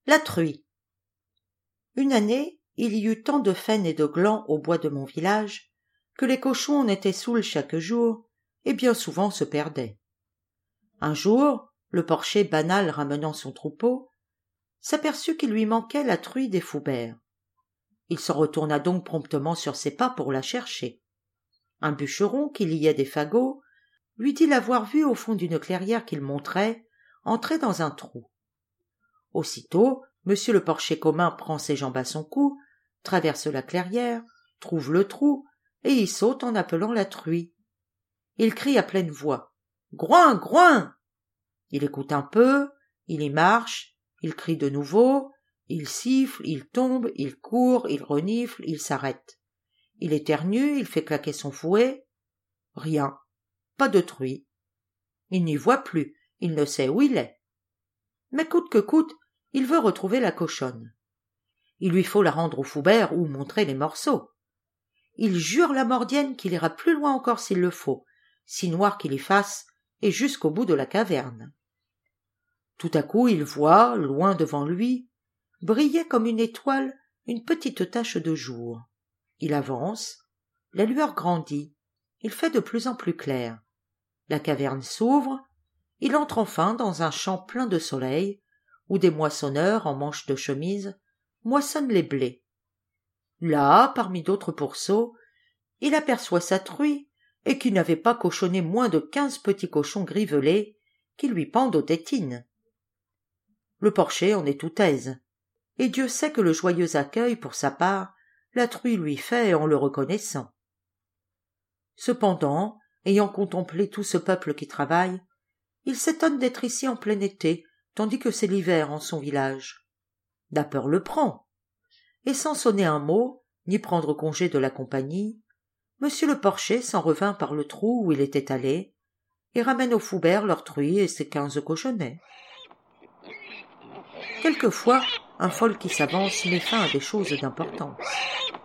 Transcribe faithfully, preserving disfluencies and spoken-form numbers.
La truie. Une année, il y eut tant de faines et de glands au bois de mon village que les cochons en étaient saouls chaque jour et bien souvent se perdaient. Un jour, le porcher banal ramenant son troupeau s'aperçut qu'il lui manquait la truie des Foubert. Il s'en retourna donc promptement sur ses pas pour la chercher. Un bûcheron qui liait des fagots lui dit l'avoir vue au fond d'une clairière qu'il montrait entrer dans un trou. Aussitôt, monsieur le porcher commun prend ses jambes à son cou, traverse la clairière, trouve le trou, et y saute en appelant la truie. Il crie à pleine voix « Groin, groin !» Il écoute un peu, il y marche, il crie de nouveau, il siffle, il tombe, il court, il renifle, il s'arrête. Il éternue, il fait claquer son fouet. Rien, pas de truie. Il n'y voit plus, il ne sait où il est. Mais coûte que coûte, il veut retrouver la cochonne. Il lui faut la rendre au Foubert ou montrer les morceaux. Il jure la mordienne qu'il ira plus loin encore s'il le faut, si noir qu'il y fasse, et jusqu'au bout de la caverne. Tout à coup il voit, loin devant lui, briller comme une étoile une petite tache de jour. Il avance, la lueur grandit, il fait de plus en plus clair. La caverne s'ouvre, il entre enfin dans un champ plein de soleil, où des moissonneurs en manches de chemise moissonnent les blés. Là, parmi d'autres pourceaux, il aperçoit sa truie, et qui n'avait pas cochonné moins de quinze petits cochons grivelés qui lui pendent aux tétines. Le porcher en est tout aise, et Dieu sait que le joyeux accueil, pour sa part, la truie lui fait en le reconnaissant. Cependant, ayant contemplé tout ce peuple qui travaille, il s'étonne d'être ici en plein été, tandis que c'est l'hiver en son village. La peur le prend, et sans sonner un mot, ni prendre congé de la compagnie, monsieur le porcher s'en revint par le trou où il était allé, et ramène au Foubert leur truie et ses quinze cochonnets. Quelquefois, un fol qui s'avance met fin à des choses d'importance.